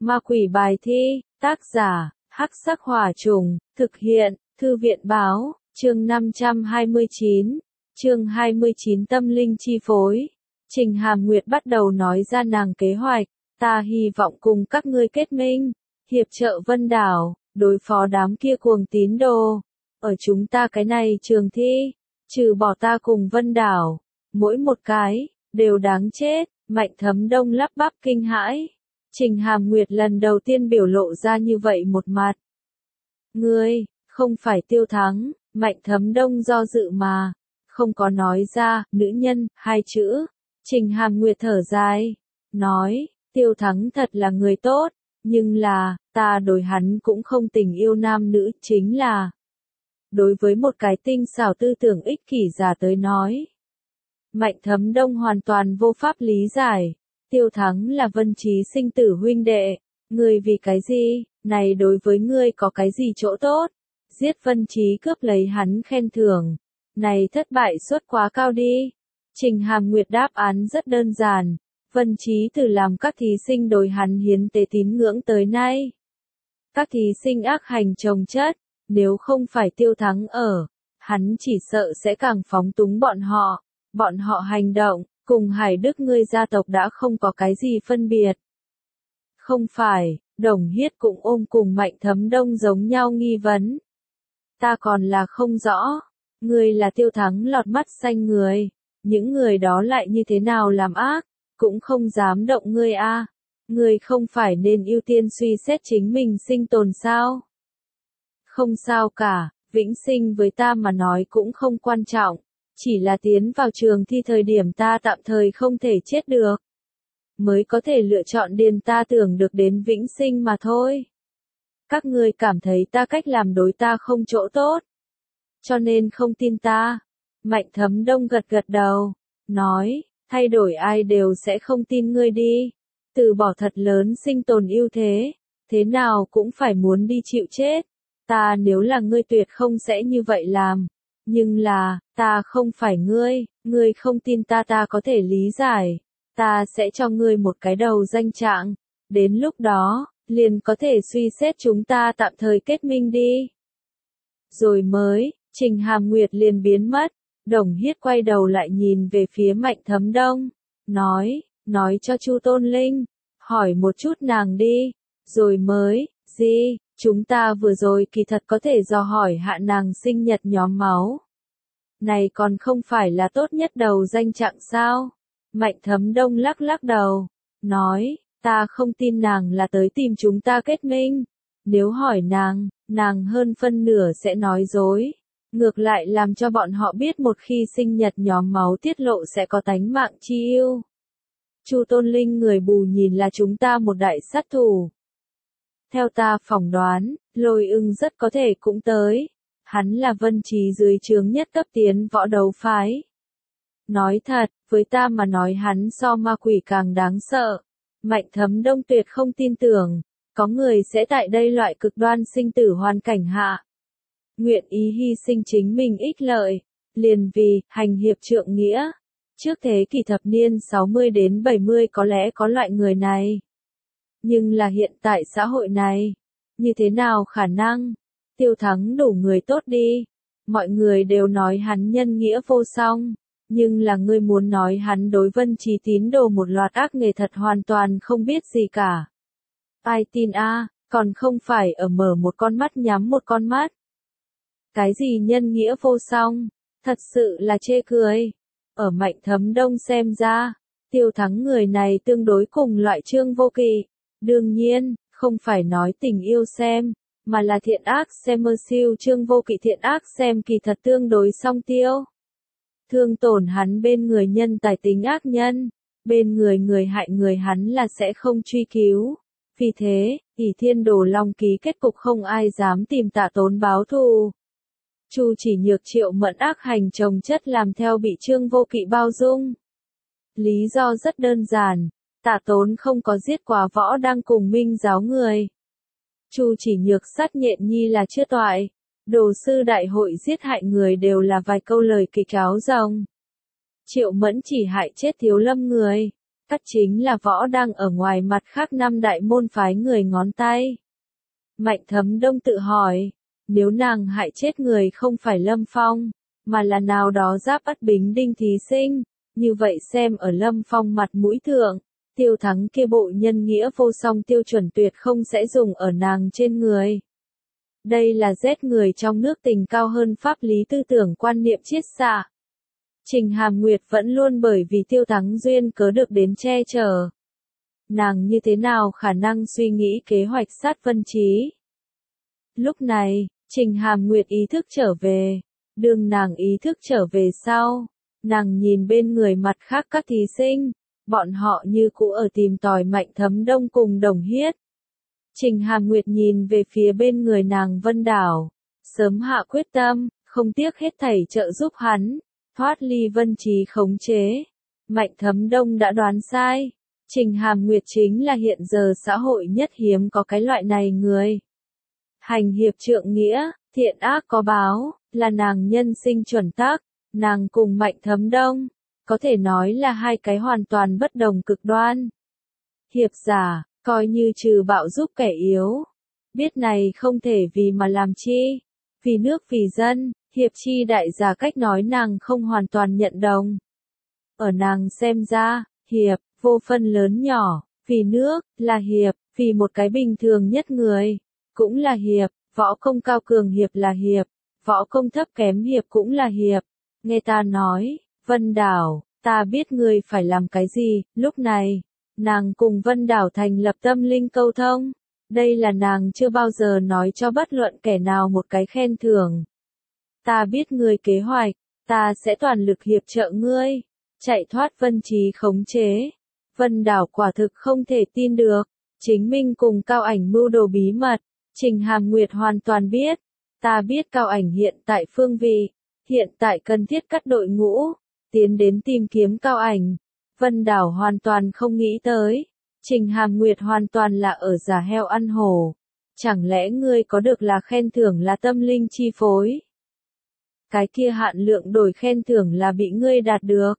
Ma quỷ bài thi, tác giả, Hắc Sắc Hỏa Trùng, thực hiện, Thư viện báo, chương 529, chương 29 tâm linh chi phối. Trình Hàm Nguyệt bắt đầu nói ra nàng kế hoạch, ta hy vọng cùng các ngươi kết minh, hiệp trợ Vân Đảo, đối phó đám kia cuồng tín đồ. Ở chúng ta cái này trường thi, trừ bỏ ta cùng Vân Đảo, mỗi một cái, đều đáng chết, Mạnh Thấm Đông lắp bắp kinh hãi. Trình Hàm Nguyệt lần đầu tiên biểu lộ ra như vậy một mặt. Ngươi, không phải Tiêu Thắng, Mạnh Thấm Đông do dự mà, không có nói ra, nữ nhân, hai chữ. Trình Hàm Nguyệt thở dài, nói, Tiêu Thắng thật là người tốt, nhưng là, ta đối hắn cũng không tình yêu nam nữ, chính là. Đối với một cái tinh xảo tư tưởng ích kỷ giả tới nói. Mạnh Thấm Đông hoàn toàn vô pháp lý giải. Tiêu Thắng là Vân Chí sinh tử huynh đệ, ngươi vì cái gì, này đối với ngươi có cái gì chỗ tốt, giết Vân Chí cướp lấy hắn khen thưởng, này thất bại suất quá cao đi. Trình Hàm Nguyệt đáp án rất đơn giản, Vân Chí từ làm các thí sinh đối hắn hiến tế tín ngưỡng tới nay. Các thí sinh ác hành chồng chất, nếu không phải Tiêu Thắng ở, hắn chỉ sợ sẽ càng phóng túng bọn họ hành động. Cùng Hải Đức ngươi gia tộc đã không có cái gì phân biệt. Không phải, Đồng Hiết cũng ôm cùng Mạnh Thấm Đông giống nhau nghi vấn. Ta còn là không rõ, ngươi là Tiêu Thắng lọt mắt xanh người, những người đó lại như thế nào làm ác, cũng không dám động ngươi a. Ngươi không phải nên ưu tiên suy xét chính mình sinh tồn sao? Không sao cả, vĩnh sinh với ta mà nói cũng không quan trọng. Chỉ là tiến vào trường thi thời điểm ta tạm thời không thể chết được. Mới có thể lựa chọn điền ta tưởng được đến vĩnh sinh mà thôi. Các ngươi cảm thấy ta cách làm đối ta không chỗ tốt. Cho nên không tin ta. Mạnh Thấm Đông gật gật đầu. Nói, thay đổi ai đều sẽ không tin ngươi đi. Từ bỏ thật lớn sinh tồn ưu thế. Thế nào cũng phải muốn đi chịu chết. Ta nếu là ngươi tuyệt không sẽ như vậy làm. Nhưng là, ta không phải ngươi không tin ta có thể lý giải. Ta sẽ cho ngươi một cái đầu danh trạng. Đến lúc đó, liền có thể suy xét chúng ta tạm thời kết minh đi. Rồi mới, Trình Hàm Nguyệt liền biến mất. Đồng Hiết quay đầu lại nhìn về phía Mạnh Thấm Đông. Nói cho Chu Tôn Linh. Hỏi một chút nàng đi. Rồi mới, gì? Chúng ta vừa rồi kỳ thật có thể dò hỏi hạ nàng sinh nhật nhóm máu. Này còn không phải là tốt nhất đầu danh trạng sao? Mạnh Thấm Đông lắc lắc đầu. Nói, ta không tin nàng là tới tìm chúng ta kết minh. Nếu hỏi nàng hơn phân nửa sẽ nói dối. Ngược lại làm cho bọn họ biết một khi sinh nhật nhóm máu tiết lộ sẽ có tánh mạng chi yêu. Chu Tôn Linh người bù nhìn là chúng ta một đại sát thủ. Theo ta phỏng đoán, Lôi Ưng rất có thể cũng tới. Hắn là Vân Chí dưới trướng nhất cấp tiến võ đấu phái. Nói thật, với ta mà nói hắn so ma quỷ càng đáng sợ. Mạnh Thấm Đông tuyệt không tin tưởng, có người sẽ tại đây loại cực đoan sinh tử hoàn cảnh hạ. Nguyện ý hy sinh chính mình ích lợi, liền vì, hành hiệp trượng nghĩa. Trước thế kỷ thập niên 60 đến 70 có lẽ có loại người này. Nhưng là hiện tại xã hội này, như thế nào khả năng? Tiêu Thắng đủ người tốt đi. Mọi người đều nói hắn nhân nghĩa vô song. Nhưng là ngươi muốn nói hắn đối Vân Chí tín đồ một loạt ác nghề thật hoàn toàn không biết gì cả. Ai tin a, còn không phải ở mở một con mắt nhắm một con mắt. Cái gì nhân nghĩa vô song? Thật sự là chê cười. Ở Mạnh Thấm Đông xem ra, Tiêu Thắng người này tương đối cùng loại Trương Vô Kỵ. Đương nhiên, không phải nói tình yêu xem, mà là thiện ác xem mơ siêu Trương Vô Kỵ thiện ác xem kỳ thật tương đối song tiêu. Thương tổn hắn bên người nhân tài tính ác nhân, bên người hại người hắn là sẽ không truy cứu. Vì thế, ỷ Thiên Đồ Long ký kết cục không ai dám tìm Tạ Tốn báo thù. Chu Chỉ Nhược Triệu Mẫn ác hành chồng chất làm theo bị Trương Vô Kỵ bao dung. Lý do rất đơn giản. Tạ Tốn không có giết quá võ đang cùng Minh giáo người. Chu Chỉ Nhược sát nhện nhi là chưa toại. Đồ sư đại hội giết hại người đều là vài câu lời kịch cáo rồng. Triệu Mẫn chỉ hại chết Thiếu Lâm người. Cắt chính là võ đang ở ngoài mặt khác 5 đại môn phái người ngón tay. Mạnh Thấm Đông tự hỏi, nếu nàng hại chết người không phải Lâm Phong, mà là nào đó Giáp Ất Bính Đinh thí sinh, như vậy xem ở Lâm Phong mặt mũi thượng, Tiêu Thắng kia bộ nhân nghĩa vô song tiêu chuẩn tuyệt không sẽ dùng ở nàng trên người. Đây là giết người trong nước tình cao hơn pháp lý tư tưởng quan niệm chiết xạ. Trình Hàm Nguyệt vẫn luôn bởi vì Tiêu Thắng duyên cớ được đến che chở. Nàng như thế nào khả năng suy nghĩ kế hoạch sát Vân Trí? Lúc này, Trình Hàm Nguyệt ý thức trở về. Đương nàng ý thức trở về sau, nàng nhìn bên người mặt khác các thí sinh, bọn họ như cũ ở tìm tòi Mạnh Thấm Đông cùng Đồng Hiết. Trình Hàm Nguyệt nhìn về phía bên người nàng Vân Đảo, sớm hạ quyết tâm, không tiếc hết thảy trợ giúp hắn, thoát ly Vân Trí khống chế. Mạnh Thấm Đông đã đoán sai, Trình Hàm Nguyệt chính là hiện giờ xã hội nhất hiếm có cái loại này người. Hành hiệp trượng nghĩa, thiện ác có báo, là nàng nhân sinh chuẩn tắc, nàng cùng Mạnh Thấm Đông, có thể nói là hai cái hoàn toàn bất đồng cực đoan. Hiệp giả, coi như trừ bạo giúp kẻ yếu. Biết này không thể vì mà làm chi, vì nước vì dân, hiệp chi đại giả cách nói nàng không hoàn toàn nhận đồng. Ở nàng xem ra, hiệp, vô phân lớn nhỏ, vì nước, là hiệp, vì một cái bình thường nhất người, cũng là hiệp, võ công cao cường hiệp là hiệp, võ công thấp kém hiệp cũng là hiệp. Nghe ta nói, Vân Đảo, ta biết ngươi phải làm cái gì, lúc này, nàng cùng Vân Đảo thành lập tâm linh câu thông. Đây là nàng chưa bao giờ nói cho bất luận kẻ nào một cái khen thưởng. Ta biết ngươi kế hoạch, ta sẽ toàn lực hiệp trợ ngươi, chạy thoát Vân Trí khống chế. Vân Đảo quả thực không thể tin được, chính mình cùng Cao Ảnh mưu đồ bí mật, Trình Hàm Nguyệt hoàn toàn biết. Ta biết Cao Ảnh hiện tại phương vị, hiện tại cần thiết cắt đội ngũ, tiến đến tìm kiếm Cao Ảnh. Vân Đảo hoàn toàn không nghĩ tới, Trình Hàm Nguyệt hoàn toàn là ở giả heo ăn hổ. Chẳng lẽ ngươi có được là khen thưởng là tâm linh chi phối? Cái kia hạn lượng đổi khen thưởng là bị ngươi đạt được.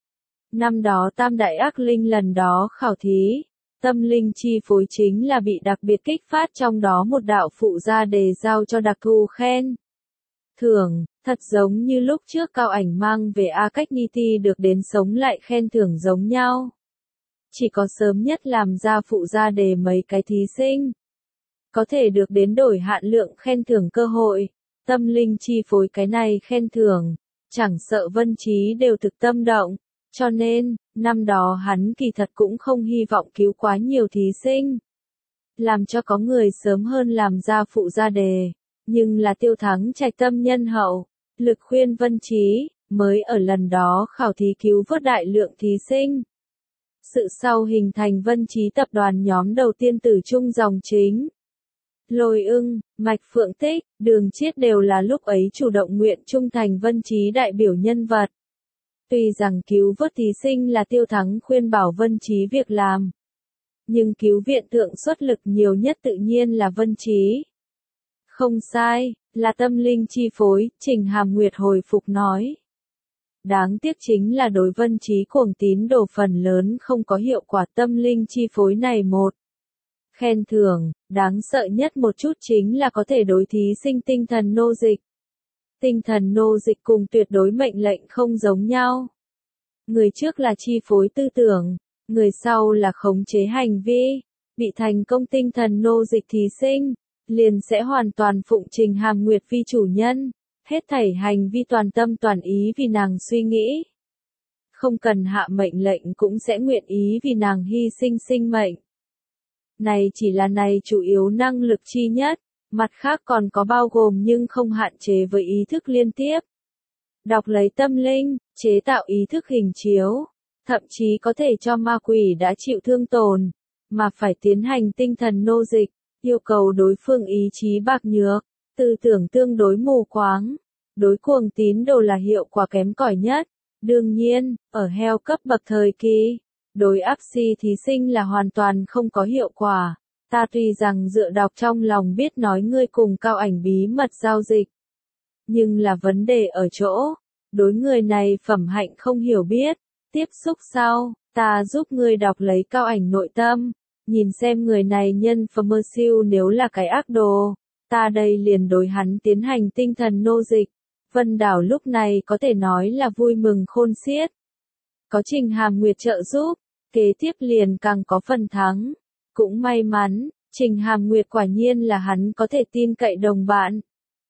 Năm đó Tam Đại Ác Linh lần đó khảo thí, tâm linh chi phối chính là bị đặc biệt kích phát trong đó một đạo phụ gia đề giao cho đặc thù khen thưởng, thật giống như lúc trước Cao Ảnh mang về A Cách Ni Ti được đến sống lại khen thưởng giống nhau. Chỉ có sớm nhất làm ra phụ gia đề mấy cái thí sinh, có thể được đến đổi hạn lượng khen thưởng cơ hội. Tâm linh chi phối cái này khen thưởng, chẳng sợ Vân Trí đều thực tâm động, cho nên, năm đó hắn kỳ thật cũng không hy vọng cứu quá nhiều thí sinh. Làm cho có người sớm hơn làm ra phụ gia đề, nhưng là Tiêu Thắng trạch tâm nhân hậu, lực khuyên Vân Trí, mới ở lần đó khảo thí cứu vớt đại lượng thí sinh. Sự sau hình thành Vân Trí tập đoàn nhóm đầu tiên từ trung dòng chính. Lôi Ưng, Mạch Phượng Tích, Đường Chiết đều là lúc ấy chủ động nguyện trung thành Vân Trí đại biểu nhân vật. Tuy rằng cứu vớt thí sinh là Tiêu Thắng khuyên bảo Vân Trí việc làm, nhưng cứu viện thượng xuất lực nhiều nhất tự nhiên là Vân Trí. Không sai, là tâm linh chi phối, Trình Hàm Nguyệt hồi phục nói. Đáng tiếc chính là đối Vân Trí cuồng tín đồ phần lớn không có hiệu quả tâm linh chi phối này một. Khen thưởng, đáng sợ nhất một chút chính là có thể đối thí sinh tinh thần nô dịch. Tinh thần nô dịch cùng tuyệt đối mệnh lệnh không giống nhau. Người trước là chi phối tư tưởng, người sau là khống chế hành vi. Bị thành công tinh thần nô dịch thí sinh, liền sẽ hoàn toàn phụng Trình Hàm Nguyệt vi chủ nhân, hết thảy hành vi toàn tâm toàn ý vì nàng suy nghĩ. Không cần hạ mệnh lệnh cũng sẽ nguyện ý vì nàng hy sinh sinh mệnh. Này chỉ là này chủ yếu năng lực chi nhất, mặt khác còn có bao gồm nhưng không hạn chế với ý thức liên tiếp. Đọc lấy tâm linh, chế tạo ý thức hình chiếu, thậm chí có thể cho ma quỷ đã chịu thương tổn, mà phải tiến hành tinh thần nô dịch, yêu cầu đối phương ý chí bạc nhược, tư tưởng tương đối mù quáng, đối cuồng tín đồ là hiệu quả kém cỏi nhất. Đương nhiên, ở heo cấp bậc thời kỳ, đối áp si thí sinh là hoàn toàn không có hiệu quả. Ta tuy rằng dựa đọc trong lòng biết nói ngươi cùng Cao Ảnh bí mật giao dịch, nhưng là vấn đề ở chỗ, đối người này phẩm hạnh không hiểu biết, Tiếp xúc sau, ta giúp ngươi đọc lấy cao ảnh nội tâm, nhìn xem người này nhân Phmersiêu nếu là cái ác đồ, ta đây liền đối hắn tiến hành tinh thần nô dịch. Vân Đảo lúc này có thể nói là vui mừng khôn xiết. Có Trình Hàm Nguyệt trợ giúp, kế tiếp liền càng có phần thắng. Cũng may mắn, Trình Hàm Nguyệt quả nhiên là hắn có thể tin cậy đồng bạn.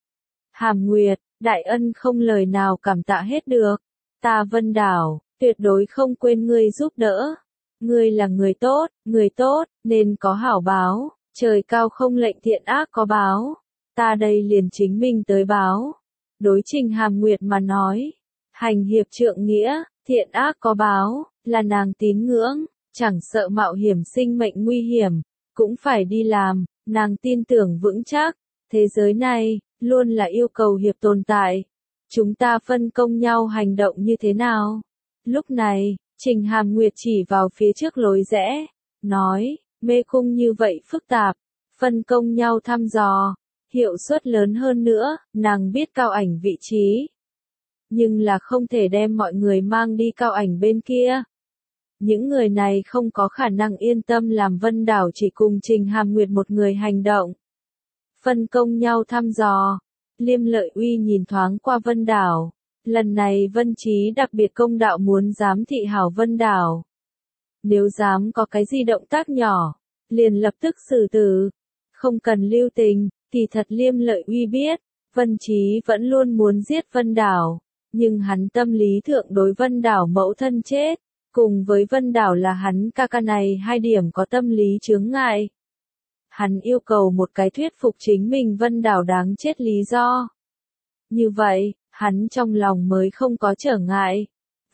Hàm Nguyệt, đại ân không lời nào cảm tạ hết được. Ta Vân Đảo, tuyệt đối không quên ngươi giúp đỡ. Ngươi là người tốt, nên có hảo báo, trời cao không lệnh thiện ác có báo. Ta đây liền chính mình tới báo. Đối Trình Hàm Nguyệt mà nói, hành hiệp trượng nghĩa, thiện ác có báo, là nàng tín ngưỡng, chẳng sợ mạo hiểm sinh mệnh nguy hiểm, cũng phải đi làm, nàng tin tưởng vững chắc, thế giới này, luôn là yêu cầu hiệp tồn tại. Chúng ta phân công nhau hành động như thế nào? Lúc này, Trình Hàm Nguyệt chỉ vào phía trước lối rẽ, nói, mê cung như vậy phức tạp, phân công nhau thăm dò, hiệu suất lớn hơn nữa, nàng biết cao ảnh vị trí. Nhưng là không thể đem mọi người mang đi cao ảnh bên kia. Những người này không có khả năng yên tâm làm Vân Đảo chỉ cùng Trình Hàm Nguyệt một người hành động. Phân công nhau thăm dò. Liêm Lợi Uy nhìn thoáng qua Vân Đảo. Lần này Vân Trí đặc biệt công đạo muốn giám thị hảo Vân Đảo. Nếu dám có cái gì động tác nhỏ, liền lập tức xử tử. Không cần lưu tình, kỳ thật Liêm Lợi Uy biết, Vân Trí vẫn luôn muốn giết Vân Đảo. Nhưng hắn tâm lý thượng đối Vân Đảo mẫu thân chết, cùng với Vân Đảo là hắn ca ca này hai điểm có tâm lý chướng ngại. Hắn yêu cầu một cái thuyết phục chính mình Vân Đảo đáng chết lý do. Như vậy, hắn trong lòng mới không có trở ngại.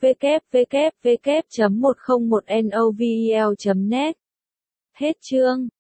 www.101novel.net Hết chương.